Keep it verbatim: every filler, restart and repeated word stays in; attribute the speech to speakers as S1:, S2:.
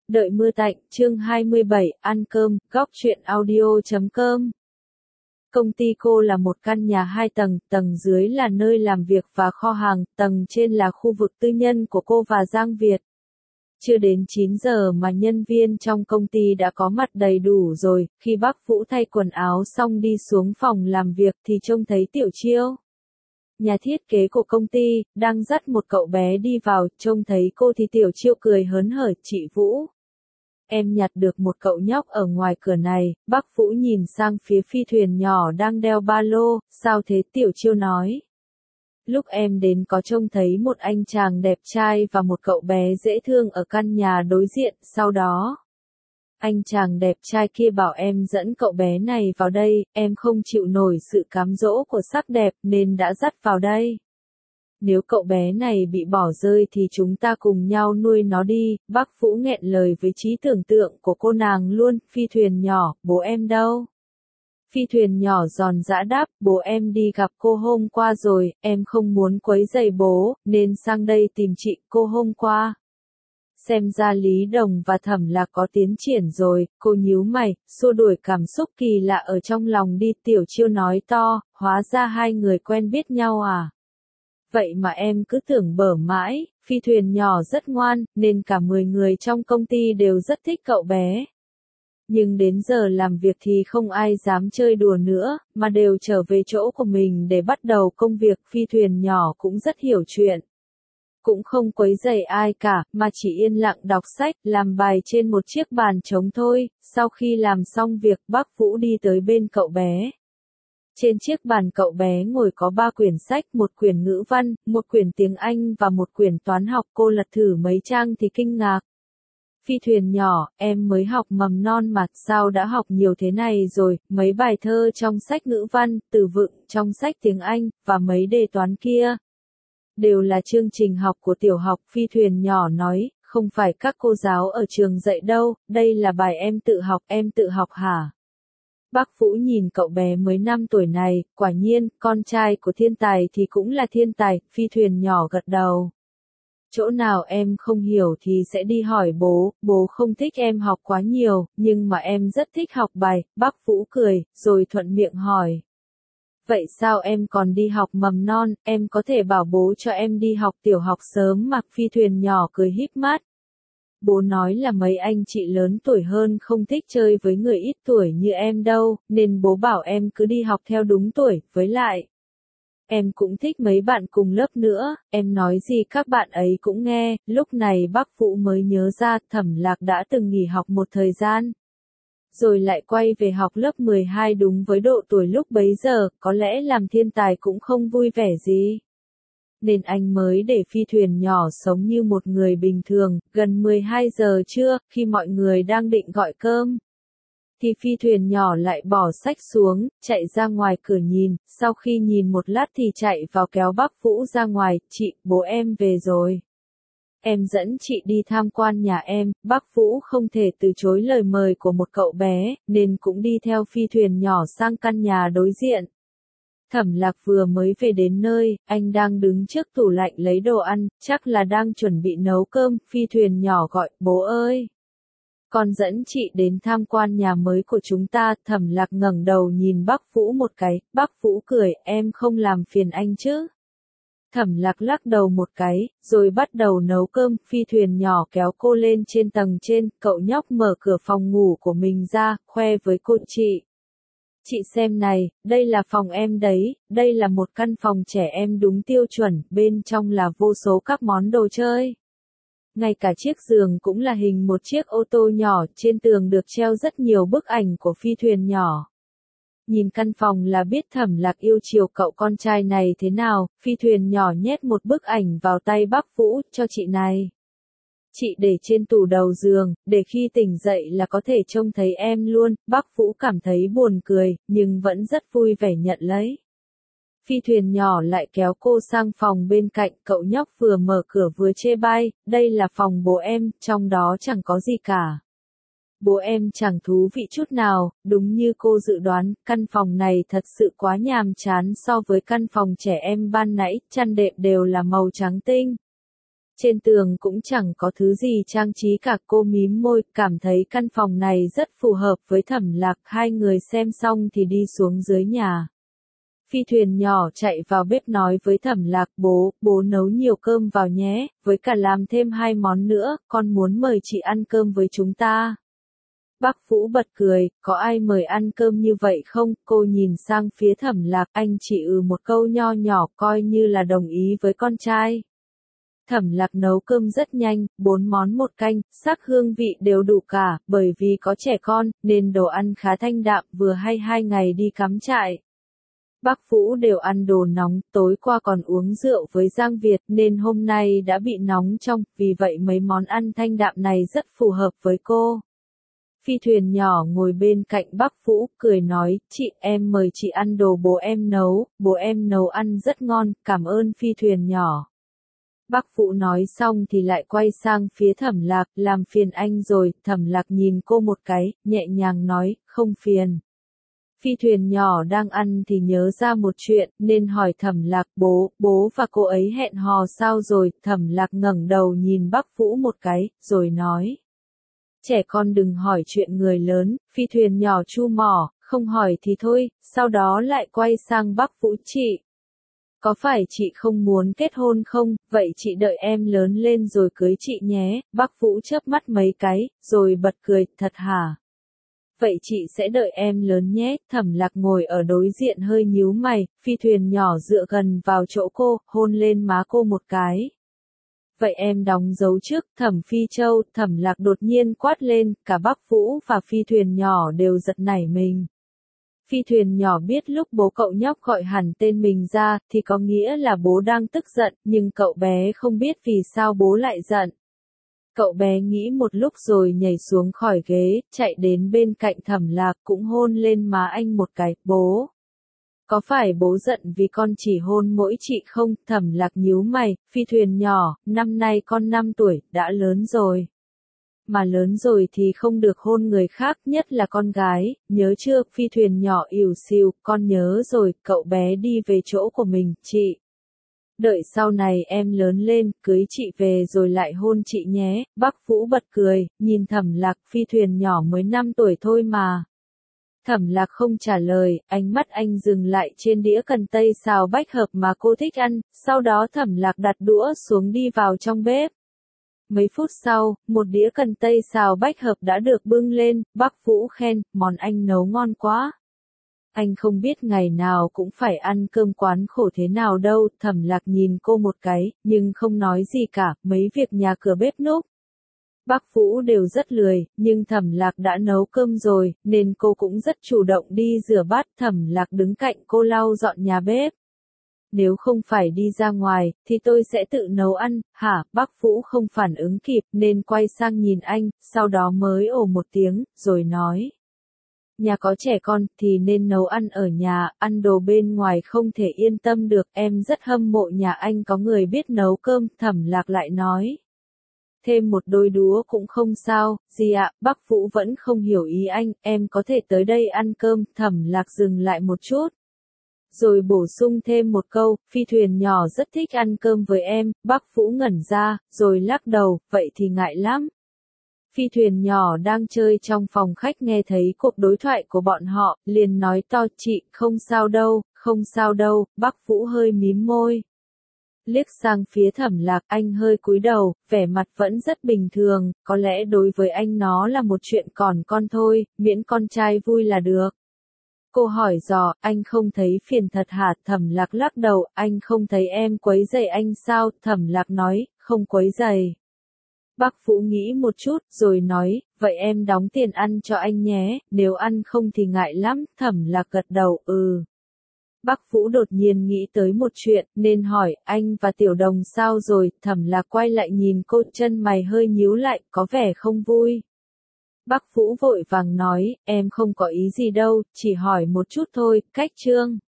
S1: Đợi mưa tạnh, chương hai mươi bảy, ăn cơm, góc truyện audio chấm com. Công ty cô là một căn nhà hai tầng, tầng dưới là nơi làm việc và kho hàng, tầng trên là khu vực tư nhân của cô và Giang Việt. Chưa đến chín giờ mà nhân viên trong công ty đã có mặt đầy đủ rồi, khi bác Vũ thay quần áo xong đi xuống phòng làm việc thì trông thấy Tiểu Chiêu. Nhà thiết kế của công ty, đang dắt một cậu bé đi vào, trông thấy cô thì Tiểu Chiêu cười hớn hở, chị Vũ. Em nhặt được một cậu nhóc ở ngoài cửa này, bác Vũ nhìn sang phía phi thuyền nhỏ đang đeo ba lô, sao thế Tiểu Chiêu nói. Lúc em đến có trông thấy một anh chàng đẹp trai và một cậu bé dễ thương ở căn nhà đối diện, sau đó. Anh chàng đẹp trai kia bảo em dẫn cậu bé này vào đây, em không chịu nổi sự cám dỗ của sắc đẹp nên đã dắt vào đây. Nếu cậu bé này bị bỏ rơi thì chúng ta cùng nhau nuôi nó đi, bác Vũ nghẹn lời với trí tưởng tượng của cô nàng luôn, phi thuyền nhỏ, bố em đâu? Phi thuyền nhỏ giòn giã đáp, bố em đi gặp cô hôm qua rồi, em không muốn quấy rầy bố, nên sang đây tìm chị cô hôm qua. Xem ra Lý Đồng và Thẩm Lạc có tiến triển rồi, cô nhíu mày, xua đuổi cảm xúc kỳ lạ ở trong lòng đi. Tiểu Chiêu nói to, hóa ra hai người quen biết nhau à? Vậy mà em cứ tưởng bở mãi, phi thuyền nhỏ rất ngoan, nên cả mười người trong công ty đều rất thích cậu bé. Nhưng đến giờ làm việc thì không ai dám chơi đùa nữa, mà đều trở về chỗ của mình để bắt đầu công việc. Phi thuyền nhỏ cũng rất hiểu chuyện. Cũng không quấy rầy ai cả, mà chỉ yên lặng đọc sách, làm bài trên một chiếc bàn trống thôi. Sau khi làm xong việc, bác Vũ đi tới bên cậu bé. Trên chiếc bàn cậu bé ngồi có ba quyển sách, một quyển ngữ văn, một quyển tiếng Anh và một quyển toán học. Cô lật thử mấy trang thì kinh ngạc. Phi thuyền nhỏ, em mới học mầm non mà, sao đã học nhiều thế này rồi, mấy bài thơ trong sách ngữ văn, từ vựng trong sách tiếng Anh, và mấy đề toán kia. Đều là chương trình học của tiểu học. Phi thuyền nhỏ nói, không phải các cô giáo ở trường dạy đâu, đây là bài em tự học, em tự học hả? Bác Vũ nhìn cậu bé mới năm tuổi này, quả nhiên, con trai của thiên tài thì cũng là thiên tài. Phi thuyền nhỏ gật đầu. Chỗ nào em không hiểu thì sẽ đi hỏi bố, bố không thích em học quá nhiều, nhưng mà em rất thích học bài. Bác Vũ cười, rồi thuận miệng hỏi. Vậy sao em còn đi học mầm non, em có thể bảo bố cho em đi học tiểu học sớm mà. Phi thuyền nhỏ cười híp mắt. Bố nói là mấy anh chị lớn tuổi hơn không thích chơi với người ít tuổi như em đâu, nên bố bảo em cứ đi học theo đúng tuổi, với lại. Em cũng thích mấy bạn cùng lớp nữa, em nói gì các bạn ấy cũng nghe. Lúc này bác Vũ mới nhớ ra Thẩm Lạc đã từng nghỉ học một thời gian. Rồi lại quay về học lớp mười hai đúng với độ tuổi lúc bấy giờ, có lẽ làm thiên tài cũng không vui vẻ gì. Nên anh mới để phi thuyền nhỏ sống như một người bình thường. Gần mười hai giờ trưa, khi mọi người đang định gọi cơm, thì phi thuyền nhỏ lại bỏ sách xuống, chạy ra ngoài cửa nhìn, sau khi nhìn một lát thì chạy vào kéo bác Vũ ra ngoài, chị, bố em về rồi. Em dẫn chị đi tham quan nhà em. Bác Vũ không thể từ chối lời mời của một cậu bé, nên cũng đi theo phi thuyền nhỏ sang căn nhà đối diện. Thẩm Lạc vừa mới về đến nơi, anh đang đứng trước tủ lạnh lấy đồ ăn, chắc là đang chuẩn bị nấu cơm. Phi thuyền nhỏ gọi, bố ơi! Con dẫn chị đến tham quan nhà mới của chúng ta. Thẩm Lạc ngẩng đầu nhìn bác Vũ một cái, bác Vũ cười, em không làm phiền anh chứ? Thẩm Lạc lắc đầu một cái, rồi bắt đầu nấu cơm. Phi thuyền nhỏ kéo cô lên trên tầng trên, cậu nhóc mở cửa phòng ngủ của mình ra, khoe với cô, chị. Chị xem này, đây là phòng em đấy, đây là một căn phòng trẻ em đúng tiêu chuẩn, bên trong là vô số các món đồ chơi. Ngay cả chiếc giường cũng là hình một chiếc ô tô nhỏ, trên tường được treo rất nhiều bức ảnh của phi thuyền nhỏ. Nhìn căn phòng là biết Thẩm Lạc yêu chiều cậu con trai này thế nào. Phi thuyền nhỏ nhét một bức ảnh vào tay bác Vũ, cho chị này. Chị để trên tủ đầu giường, để khi tỉnh dậy là có thể trông thấy em luôn. Bác Vũ cảm thấy buồn cười, nhưng vẫn rất vui vẻ nhận lấy. Phi thuyền nhỏ lại kéo cô sang phòng bên cạnh, cậu nhóc vừa mở cửa vừa chê bai, đây là phòng bố em, trong đó chẳng có gì cả. Bố em chẳng thú vị chút nào. Đúng như cô dự đoán, căn phòng này thật sự quá nhàm chán so với căn phòng trẻ em ban nãy, chăn đệm đều là màu trắng tinh. Trên tường cũng chẳng có thứ gì trang trí cả, cô mím môi, cảm thấy căn phòng này rất phù hợp với Thẩm Lạc. Hai người xem xong thì đi xuống dưới nhà. Phi Thuyền nhỏ chạy vào bếp nói với Thẩm Lạc, bố, bố nấu nhiều cơm vào nhé, với cả làm thêm hai món nữa, con muốn mời chị ăn cơm với chúng ta. Bác Vũ bật cười, có ai mời ăn cơm như vậy không? Cô nhìn sang phía Thẩm Lạc, anh chỉ ừ một câu nho nhỏ coi như là đồng ý với con trai. Thẩm Lạc nấu cơm rất nhanh, bốn món một canh, sắc hương vị đều đủ cả, bởi vì có trẻ con, nên đồ ăn khá thanh đạm, vừa hay hai ngày đi cắm trại. Bác Vũ đều ăn đồ nóng, tối qua còn uống rượu với Giang Việt nên hôm nay đã bị nóng trong, vì vậy mấy món ăn thanh đạm này rất phù hợp với cô. Phi Thuyền nhỏ ngồi bên cạnh bác Vũ, cười nói, chị, em mời chị ăn đồ bố em nấu, bố em nấu ăn rất ngon, cảm ơn Phi Thuyền nhỏ. Bác Vũ nói xong thì lại quay sang phía Thẩm Lạc, làm phiền anh rồi. Thẩm Lạc nhìn cô một cái, nhẹ nhàng nói, không phiền. Phi Thuyền nhỏ đang ăn thì nhớ ra một chuyện, nên hỏi Thẩm Lạc, bố, bố và cô ấy hẹn hò sao rồi? Thẩm Lạc ngẩng đầu nhìn bác Vũ một cái, rồi nói. Trẻ con đừng hỏi chuyện người lớn. Phi Thuyền nhỏ chu mỏ, không hỏi thì thôi, sau đó lại quay sang bác Vũ, chị. Có phải chị không muốn kết hôn không? Vậy chị đợi em lớn lên rồi cưới chị nhé. Bác Vũ chớp mắt mấy cái, rồi bật cười, thật hả? Vậy chị sẽ đợi em lớn nhé. Thẩm Lạc ngồi ở đối diện hơi nhíu mày, Phi Thuyền nhỏ dựa gần vào chỗ cô, hôn lên má cô một cái. Vậy em đóng dấu trước. Thẩm Phi Châu. Thẩm Lạc đột nhiên quát lên, cả bác Vũ và Phi Thuyền nhỏ đều giật nảy mình. Phi Thuyền nhỏ biết lúc bố cậu nhóc gọi hẳn tên mình ra, thì có nghĩa là bố đang tức giận, nhưng cậu bé không biết vì sao bố lại giận. Cậu bé nghĩ một lúc rồi nhảy xuống khỏi ghế, chạy đến bên cạnh Thẩm Lạc cũng hôn lên má anh một cái, bố. Có phải bố giận vì con chỉ hôn mỗi chị không? Thẩm Lạc nhíu mày, Phi Thuyền nhỏ, năm nay con năm tuổi, đã lớn rồi. Mà lớn rồi thì không được hôn người khác, nhất là con gái, nhớ chưa? Phi Thuyền nhỏ ỉu xìu, con nhớ rồi. Cậu bé đi về chỗ của mình, chị. Đợi sau này em lớn lên, cưới chị về rồi lại hôn chị nhé. Bác Vũ bật cười, nhìn Thẩm Lạc, Phi Thuyền nhỏ mới năm tuổi thôi mà. Thẩm Lạc không trả lời, ánh mắt anh dừng lại trên đĩa cần tây xào bách hợp mà cô thích ăn, sau đó Thẩm Lạc đặt đũa xuống đi vào trong bếp. Mấy phút sau, một đĩa cần tây xào bách hợp đã được bưng lên, bác Vũ khen, món anh nấu ngon quá. Anh không biết ngày nào cũng phải ăn cơm quán khổ thế nào đâu. Thẩm Lạc nhìn cô một cái, nhưng không nói gì cả, mấy việc nhà cửa bếp núc. Bác Vũ đều rất lười, nhưng Thẩm Lạc đã nấu cơm rồi, nên cô cũng rất chủ động đi rửa bát. Thẩm Lạc đứng cạnh cô lau dọn nhà bếp. Nếu không phải đi ra ngoài, thì tôi sẽ tự nấu ăn, hả? Bác Vũ không phản ứng kịp, nên quay sang nhìn anh, sau đó mới ồ một tiếng, rồi nói. Nhà có trẻ con, thì nên nấu ăn ở nhà, ăn đồ bên ngoài không thể yên tâm được, em rất hâm mộ nhà anh có người biết nấu cơm. Thẩm Lạc lại nói. Thêm một đôi đũa cũng không sao, gì ạ? Bác Vũ vẫn không hiểu ý anh, em có thể tới đây ăn cơm. Thẩm Lạc dừng lại một chút. Rồi bổ sung thêm một câu, Phi Thuyền nhỏ rất thích ăn cơm với em. Bác Vũ ngẩn ra, rồi lắc đầu, vậy thì ngại lắm. Phi Thuyền nhỏ đang chơi trong phòng khách nghe thấy cuộc đối thoại của bọn họ, liền nói to, chị, không sao đâu, không sao đâu. Bác Vũ hơi mím môi. Liếc sang phía Thẩm Lạc, anh hơi cúi đầu, vẻ mặt vẫn rất bình thường, có lẽ đối với anh nó là một chuyện còn con thôi, miễn con trai vui là được. Cô hỏi dò, anh không thấy phiền thật hả? Thẩm Lạc lắc đầu, anh không thấy em quấy rầy anh sao? Thẩm Lạc nói, không quấy rầy. Bác Vũ nghĩ một chút, rồi nói, vậy em đóng tiền ăn cho anh nhé, nếu ăn không thì ngại lắm. Thẩm Lạc gật đầu, ừ. Bác Vũ đột nhiên nghĩ tới một chuyện, nên hỏi, anh và Tiểu Đồng sao rồi? Thẩm Lạc quay lại nhìn cô, chân mày hơi nhíu lại, có vẻ không vui. Bác Vũ vội vàng nói, em không có ý gì đâu, chỉ hỏi một chút thôi. Cách chương